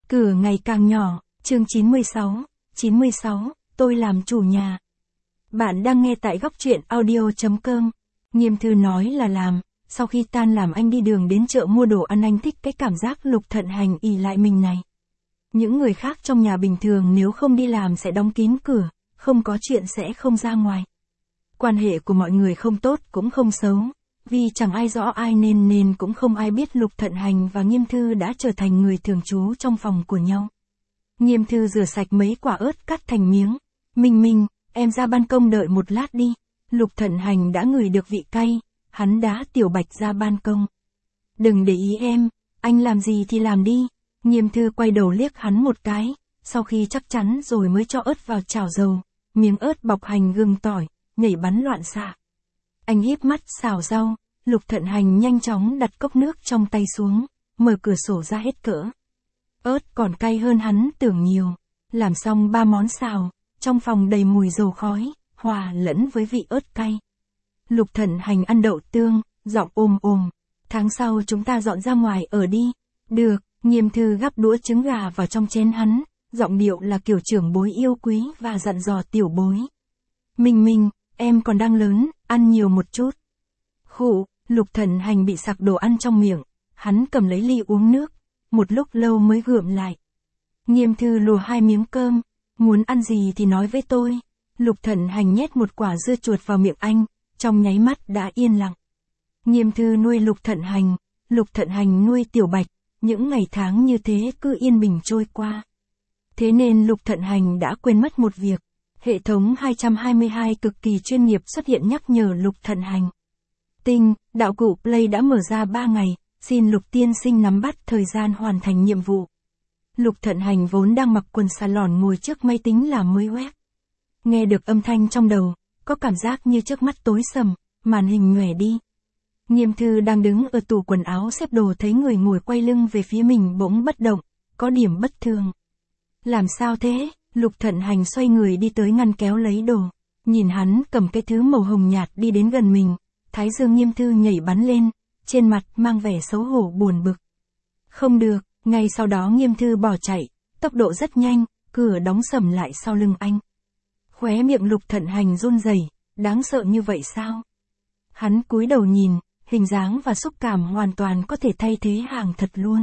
Cửa ngày càng nhỏ, chương 96, tôi làm chủ nhà. Bạn đang nghe tại góc truyện audio.com. Nghiêm Thư nói là làm, sau khi tan làm anh đi đường đến chợ mua đồ ăn. Anh thích cái cảm giác Lục Thận Hành ỷ lại mình này. Những người khác trong nhà bình thường nếu không đi làm sẽ đóng kín cửa, không có chuyện sẽ không ra ngoài. Quan hệ của mọi người không tốt cũng không xấu, vì chẳng ai rõ ai nên cũng không ai biết Lục Thận Hành và Nghiêm Thư đã trở thành người thường trú trong phòng của nhau. Nghiêm Thư rửa sạch mấy quả ớt cắt thành miếng. Minh, em ra ban công đợi một lát đi. Lục Thận Hành đã ngửi được vị cay, hắn đá Tiểu Bạch ra ban công. Đừng để ý em, anh làm gì thì làm đi. Nghiêm Thư quay đầu liếc hắn một cái, sau khi chắc chắn rồi mới cho ớt vào chảo dầu, miếng ớt bọc hành gừng tỏi, nhảy bắn loạn xạ. Anh híp mắt xào rau, Lục Thận Hành nhanh chóng đặt cốc nước trong tay xuống, mở cửa sổ ra hết cỡ. Ớt còn cay hơn hắn tưởng nhiều. Làm xong 3 món xào, trong phòng đầy mùi dầu khói, hòa lẫn với vị ớt cay. Lục Thận Hành ăn đậu tương, giọng ồm. Tháng sau chúng ta dọn ra ngoài ở đi. Được. Nghiêm Thư gắp đũa trứng gà vào trong chén hắn, giọng điệu là kiểu trưởng bối yêu quý và dặn dò tiểu bối. Minh, em còn đang lớn, ăn nhiều một chút. Khụ, Lục Thận Hành bị sặc đồ ăn trong miệng, hắn cầm lấy ly uống nước, một lúc lâu mới gượm lại. Nghiêm Thư lùa 2 miếng cơm, muốn ăn gì thì nói với tôi. Lục Thận Hành nhét một quả dưa chuột vào miệng anh, trong nháy mắt đã yên lặng. Nghiêm Thư nuôi Lục Thận Hành nuôi Tiểu Bạch. Những ngày tháng như thế cứ yên bình trôi qua. Thế nên Lục Thận Hành đã quên mất một việc. Hệ thống 222 cực kỳ chuyên nghiệp xuất hiện nhắc nhở Lục Thận Hành. Tinh, đạo cụ Play đã mở ra 3 ngày, xin Lục tiên sinh nắm bắt thời gian hoàn thành nhiệm vụ. Lục Thận Hành vốn đang mặc quần xà lòn ngồi trước máy tính làm mới web. Nghe được âm thanh trong đầu, có cảm giác như trước mắt tối sầm, màn hình nhòe đi. Nghiêm Thư đang đứng ở tủ quần áo xếp đồ thấy người ngồi quay lưng về phía mình bỗng bất động, có điểm bất thường. Làm sao thế? Lục Thận Hành xoay người đi tới ngăn kéo lấy đồ. Nhìn hắn cầm cái thứ màu hồng nhạt đi đến gần mình, thái dương Nghiêm Thư nhảy bắn lên, trên mặt mang vẻ xấu hổ buồn bực. Không được, ngay sau đó Nghiêm Thư bỏ chạy, tốc độ rất nhanh, cửa đóng sầm lại sau lưng anh. Khóe miệng Lục Thận Hành run rẩy, đáng sợ như vậy sao? Hắn cúi đầu nhìn. Hình dáng và xúc cảm hoàn toàn có thể thay thế hàng thật luôn.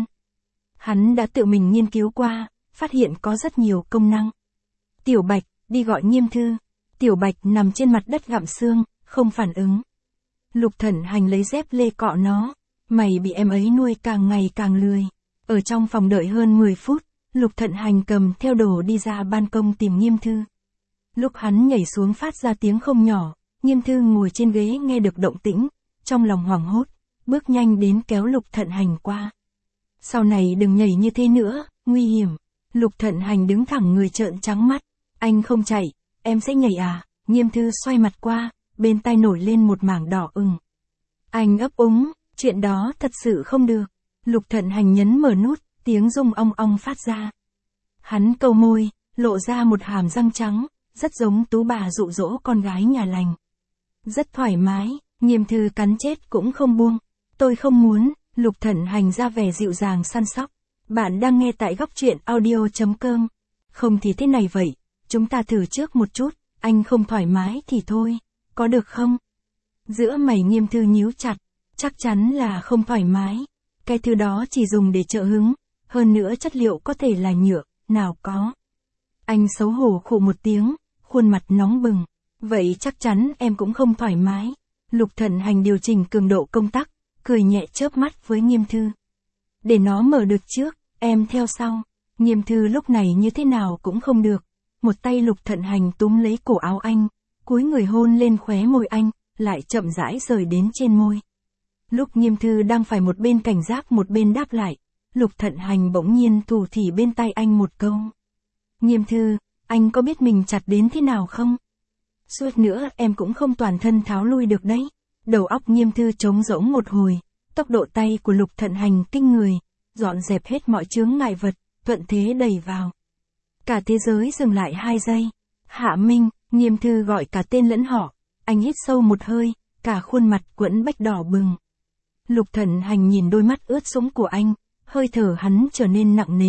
Hắn đã tự mình nghiên cứu qua, phát hiện có rất nhiều công năng. Tiểu Bạch, đi gọi Nghiêm Thư. Tiểu Bạch nằm trên mặt đất gặm xương, không phản ứng. Lục Thận Hành lấy dép lê cọ nó. Mày bị em ấy nuôi càng ngày càng lười. Ở trong phòng đợi hơn 10 phút, Lục Thận Hành cầm theo đồ đi ra ban công tìm Nghiêm Thư. Lúc hắn nhảy xuống phát ra tiếng không nhỏ, Nghiêm Thư ngồi trên ghế nghe được động tĩnh. Trong lòng hoảng hốt, bước nhanh đến kéo Lục Thận Hành qua. Sau này đừng nhảy như thế nữa, nguy hiểm. Lục Thận Hành đứng thẳng người trợn trắng mắt. Anh không chạy, em sẽ nhảy à? Nghiêm Thư xoay mặt qua, bên tai nổi lên một mảng đỏ ửng. Anh ấp úng, chuyện đó thật sự không được. Lục Thận Hành nhấn mở nút, tiếng rung ong ong phát ra. Hắn câu môi, lộ ra một hàm răng trắng, rất giống tú bà dụ dỗ con gái nhà lành. Rất thoải mái. Nghiêm Thư cắn chết cũng không buông. Tôi không muốn. Lục Thận Hành ra vẻ dịu dàng săn sóc. Bạn đang nghe tại góc truyện audio.com. Không thì thế này vậy, chúng ta thử trước một chút, anh không thoải mái thì thôi, có được không? Giữa mày Nghiêm Thư nhíu chặt, chắc chắn là không thoải mái. Cái thứ đó chỉ dùng để trợ hứng, hơn nữa chất liệu có thể là nhựa, nào có. Anh xấu hổ khụ một tiếng, khuôn mặt nóng bừng. Vậy chắc chắn em cũng không thoải mái. Lục Thận Hành điều chỉnh cường độ công tắc, cười nhẹ chớp mắt với Nghiêm Thư. Để nó mở được trước, em theo sau. Nghiêm Thư lúc này như thế nào cũng không được. Một tay Lục Thận Hành túm lấy cổ áo anh, cúi người hôn lên khóe môi anh, lại chậm rãi rời đến trên môi. Lúc Nghiêm Thư đang phải một bên cảnh giác một bên đáp lại, Lục Thận Hành bỗng nhiên thủ thỉ bên tai anh một câu. Nghiêm Thư, anh có biết mình chặt đến thế nào không? Suốt nữa em cũng không toàn thân tháo lui được đấy. Đầu óc Nghiêm Thư trống rỗng một hồi, tốc độ tay của Lục Thận Hành kinh người, dọn dẹp hết mọi chướng ngại vật, thuận thế đẩy vào. Cả thế giới dừng lại 2 giây. Hạ Minh, Nghiêm Thư gọi cả tên lẫn họ, anh hít sâu một hơi, cả khuôn mặt quẫn bách đỏ bừng. Lục Thận Hành nhìn đôi mắt ướt sũng của anh, hơi thở hắn trở nên nặng nề,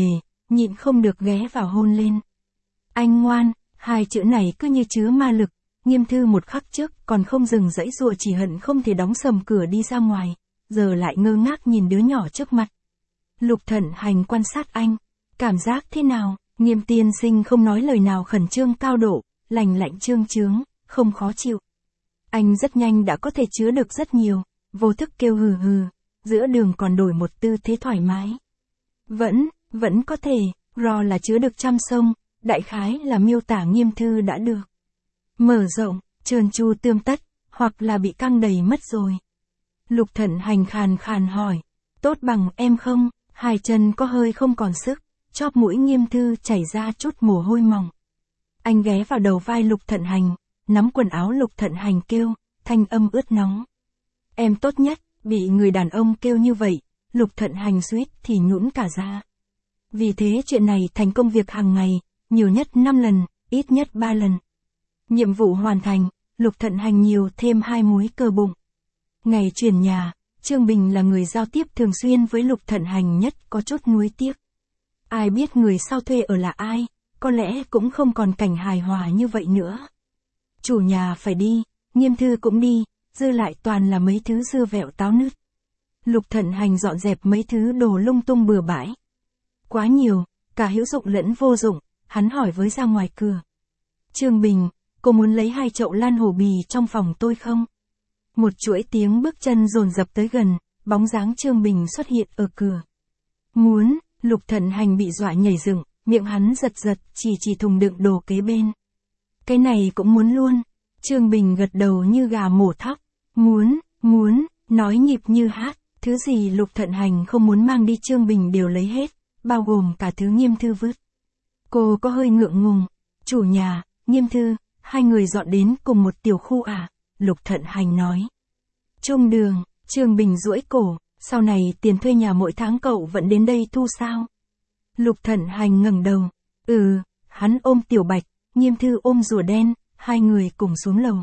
nhịn không được ghé vào hôn lên. Anh ngoan, hai chữ này cứ như chứa ma lực, Nghiêm Thư một khắc trước còn không dừng dãy dụa chỉ hận không thể đóng sầm cửa đi ra ngoài, giờ lại ngơ ngác nhìn đứa nhỏ trước mặt. Lục Thận Hành quan sát anh, cảm giác thế nào? Nghiêm tiên sinh không nói lời nào, khẩn trương cao độ, lành lạnh trương trướng, không khó chịu. Anh rất nhanh đã có thể chứa được rất nhiều, vô thức kêu hừ hừ, giữa đường còn đổi một tư thế thoải mái. Vẫn có thể, ro là chứa được trăm sông, đại khái là miêu tả Nghiêm Thư đã được. Mở rộng, trơn tru tươm tất, hoặc là bị căng đầy mất rồi. Lục Thận Hành khàn khàn hỏi, tốt bằng em không? Hai chân có hơi không còn sức, chóp mũi Nghiêm Thư chảy ra chút mồ hôi mỏng. Anh ghé vào đầu vai Lục Thận Hành, nắm quần áo Lục Thận Hành kêu, thanh âm ướt nóng. Em tốt nhất, bị người đàn ông kêu như vậy, Lục Thận Hành suýt thì nhũn cả ra. Vì thế chuyện này thành công việc hàng ngày, nhiều nhất 5 lần, ít nhất 3 lần. Nhiệm vụ hoàn thành, Lục Thận Hành nhiều thêm 2 múi cơ bụng. Ngày chuyển nhà, Trương Bình là người giao tiếp thường xuyên với Lục Thận Hành nhất, có chút nuối tiếc. Ai biết người sau thuê ở là ai, có lẽ cũng không còn cảnh hài hòa như vậy nữa. Chủ nhà phải đi, Nghiêm Thư cũng đi, dư lại toàn là mấy thứ dưa vẹo táo nứt. Lục Thận Hành dọn dẹp mấy thứ đồ lung tung bừa bãi. Quá nhiều, cả hữu dụng lẫn vô dụng, hắn hỏi với ra ngoài cửa. Trương Bình, cô muốn lấy 2 chậu lan hổ bì trong phòng tôi không? Một chuỗi tiếng bước chân dồn dập tới gần, bóng dáng Trương Bình xuất hiện ở cửa. Muốn, Lục Thận Hành bị dọa nhảy dựng, miệng hắn giật giật, chỉ thùng đựng đồ kế bên. Cái này cũng muốn luôn. Trương Bình gật đầu như gà mổ thóc. Muốn, nói nhịp như hát, thứ gì Lục Thận Hành không muốn mang đi Trương Bình đều lấy hết, bao gồm cả thứ Nghiêm Thư vứt. Cô có hơi ngượng ngùng. Chủ nhà, Nghiêm Thư, hai người dọn đến cùng một tiểu khu à? Lục Thận Hành nói. Trung đường, Trương Bình duỗi cổ, sau này tiền thuê nhà mỗi tháng cậu vẫn đến đây thu sao? Lục Thận Hành ngẩng đầu. Hắn ôm Tiểu Bạch, Nghiêm Thư ôm rùa đen, hai người cùng xuống lầu.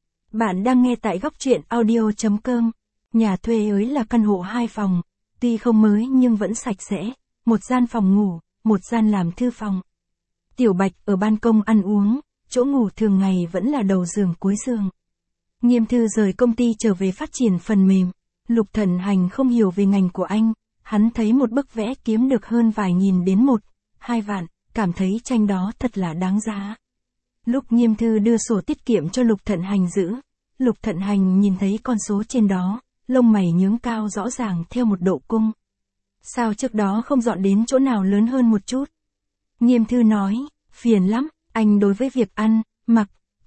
Bạn đang nghe tại góc truyện audio.com. Nhà thuê ấy là căn hộ 2 phòng, tuy không mới nhưng vẫn sạch sẽ, một gian phòng ngủ, một gian làm thư phòng. Tiểu Bạch ở ban công ăn uống, chỗ ngủ thường ngày vẫn là đầu giường cuối giường. Nghiêm Thư rời công ty trở về phát triển phần mềm. Lục Thận Hành không hiểu về ngành của anh, hắn thấy một bức vẽ kiếm được hơn vài nghìn đến 1-2 vạn, cảm thấy tranh đó thật là đáng giá. Lúc Nghiêm Thư đưa sổ tiết kiệm cho Lục Thận Hành giữ, Lục Thận Hành nhìn thấy con số trên đó, lông mày nhướng cao rõ ràng theo một độ cung. Sao trước đó không dọn đến chỗ nào lớn hơn một chút? Nghiêm Thư nói, phiền lắm, anh đối với việc ăn, mặc,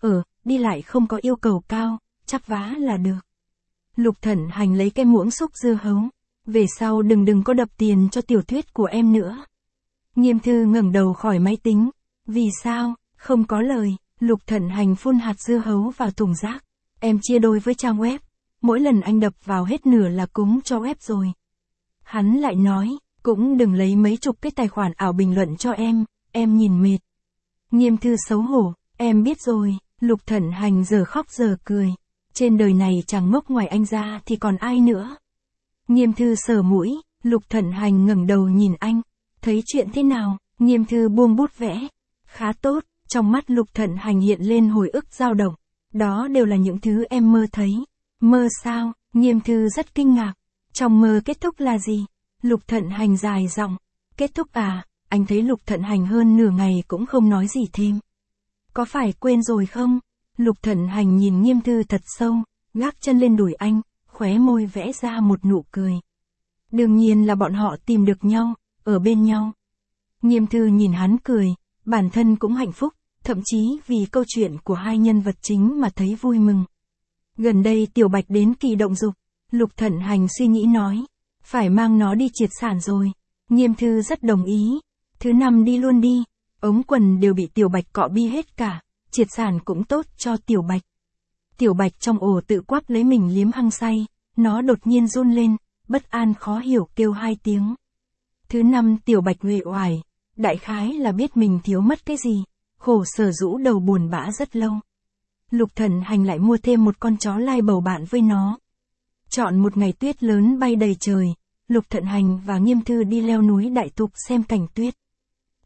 đi lại không có yêu cầu cao, chắp vá là được. Lục Thận Hành lấy cái muỗng xúc dưa hấu. Về sau đừng có đập tiền cho tiểu thuyết của em nữa. Nghiêm Thư ngẩng đầu khỏi máy tính. Vì sao? Không có lời. Lục Thận Hành phun hạt dưa hấu vào thùng rác. Em chia đôi với trang web. Mỗi lần anh đập vào hết nửa là cúng cho web rồi. Hắn lại nói, cũng đừng lấy mấy chục cái tài khoản ảo bình luận cho em nhìn mệt. Nghiêm Thư xấu hổ, em biết rồi. Lục Thận Hành giờ khóc giờ cười. Trên đời này chẳng ngốc ngoài anh ra thì còn ai nữa. Nghiêm Thư sờ mũi, Lục Thận Hành ngẩng đầu nhìn anh. Thấy chuyện thế nào? Nghiêm Thư buông bút vẽ. Khá tốt, trong mắt Lục Thận Hành hiện lên hồi ức dao động. Đó đều là những thứ em mơ thấy. Mơ sao? Nghiêm Thư rất kinh ngạc. Trong mơ kết thúc là gì? Lục Thận Hành dài giọng. Kết thúc à? Anh thấy Lục Thận Hành hơn nửa ngày cũng không nói gì thêm. Có phải quên rồi không? Lục Thận Hành nhìn Nghiêm Thư thật sâu, gác chân lên đùi anh, khóe môi vẽ ra một nụ cười. Đương nhiên là bọn họ tìm được nhau, ở bên nhau. Nghiêm Thư nhìn hắn cười, bản thân cũng hạnh phúc, thậm chí vì câu chuyện của hai nhân vật chính mà thấy vui mừng. Gần đây Tiểu Bạch đến kỳ động dục, Lục Thận Hành suy nghĩ nói, phải mang nó đi triệt sản rồi. Nghiêm Thư rất đồng ý, thứ 5 đi luôn đi, ống quần đều bị Tiểu Bạch cọ bi hết cả, triệt sản cũng tốt cho Tiểu Bạch. Tiểu Bạch trong ổ tự quắp lấy mình liếm hăng say, nó đột nhiên run lên, bất an khó hiểu kêu 2 tiếng. Thứ 5 Tiểu Bạch uể oải, đại khái là biết mình thiếu mất cái gì, khổ sở rũ đầu buồn bã rất lâu. Lục Thận Hành lại mua thêm một con chó lai bầu bạn với nó. Chọn một ngày tuyết lớn bay đầy trời, Lục Thận Hành và Nghiêm Thư đi leo núi Đại Thục xem cảnh tuyết.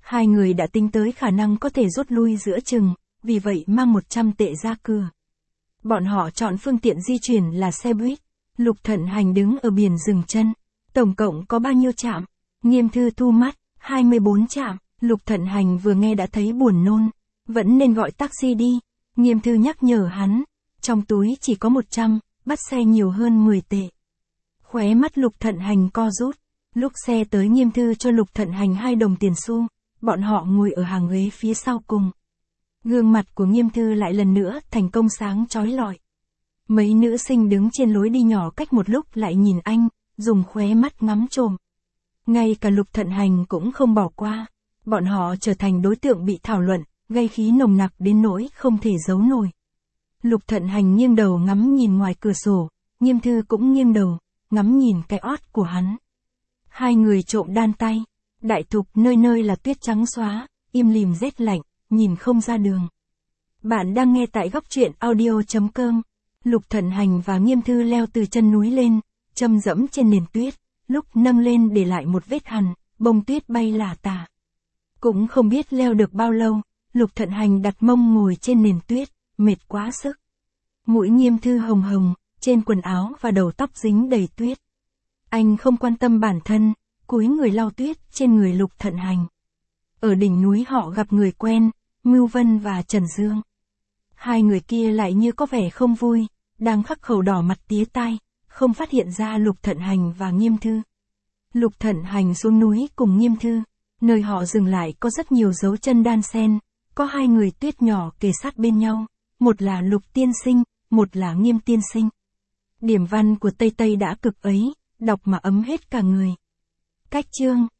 Hai người đã tính tới khả năng có thể rút lui giữa chừng, vì vậy mang 100 tệ ra cửa. Bọn họ chọn phương tiện di chuyển là xe buýt. Lục Thận Hành đứng ở biển dừng chân. Tổng cộng có bao nhiêu trạm? Nghiêm Thư thu mắt, 24 trạm. Lục Thận Hành vừa nghe đã thấy buồn nôn. Vẫn nên gọi taxi đi. Nghiêm Thư nhắc nhở hắn. Trong túi chỉ có 100, bắt xe nhiều hơn 10 tệ. Khóe mắt Lục Thận Hành co rút. Lúc xe tới Nghiêm Thư cho Lục Thận Hành 2 đồng tiền xu. Bọn họ ngồi ở hàng ghế phía sau cùng. Gương mặt của Nghiêm Thư lại lần nữa thành công sáng chói lọi. Mấy nữ sinh đứng trên lối đi nhỏ cách một lúc lại nhìn anh, dùng khóe mắt ngắm trộm. Ngay cả Lục Thận Hành cũng không bỏ qua. Bọn họ trở thành đối tượng bị thảo luận, gây khí nồng nặc đến nỗi không thể giấu nổi. Lục Thận Hành nghiêng đầu ngắm nhìn ngoài cửa sổ, Nghiêm Thư cũng nghiêng đầu, ngắm nhìn cái ót của hắn. Hai người trộm đan tay. Đại thục nơi nơi là tuyết trắng xóa, im lìm rét lạnh, nhìn không ra đường. Bạn đang nghe tại góc truyện audio.com. Lục Thận Hành và Nghiêm Thư leo từ chân núi lên, châm dẫm trên nền tuyết, lúc nâng lên để lại một vết hằn, bông tuyết bay lả tả. Cũng không biết leo được bao lâu, Lục Thận Hành đặt mông ngồi trên nền tuyết, mệt quá sức. Mũi Nghiêm Thư hồng hồng, trên quần áo và đầu tóc dính đầy tuyết. Anh không quan tâm bản thân, cúi người lau tuyết trên người Lục Thận Hành. Ở đỉnh núi họ gặp người quen, Mưu Vân và Trần Dương. Hai người kia lại như có vẻ không vui, đang khắc khẩu đỏ mặt tía tai, không phát hiện ra Lục Thận Hành và Nghiêm Thư. Lục Thận Hành xuống núi cùng Nghiêm Thư, nơi họ dừng lại có rất nhiều dấu chân đan xen, có 2 người tuyết nhỏ kề sát bên nhau, một là Lục tiên sinh, một là Nghiêm tiên sinh. Điểm văn của Tây Tây đã cực ấy, đọc mà ấm hết cả người. Cách chương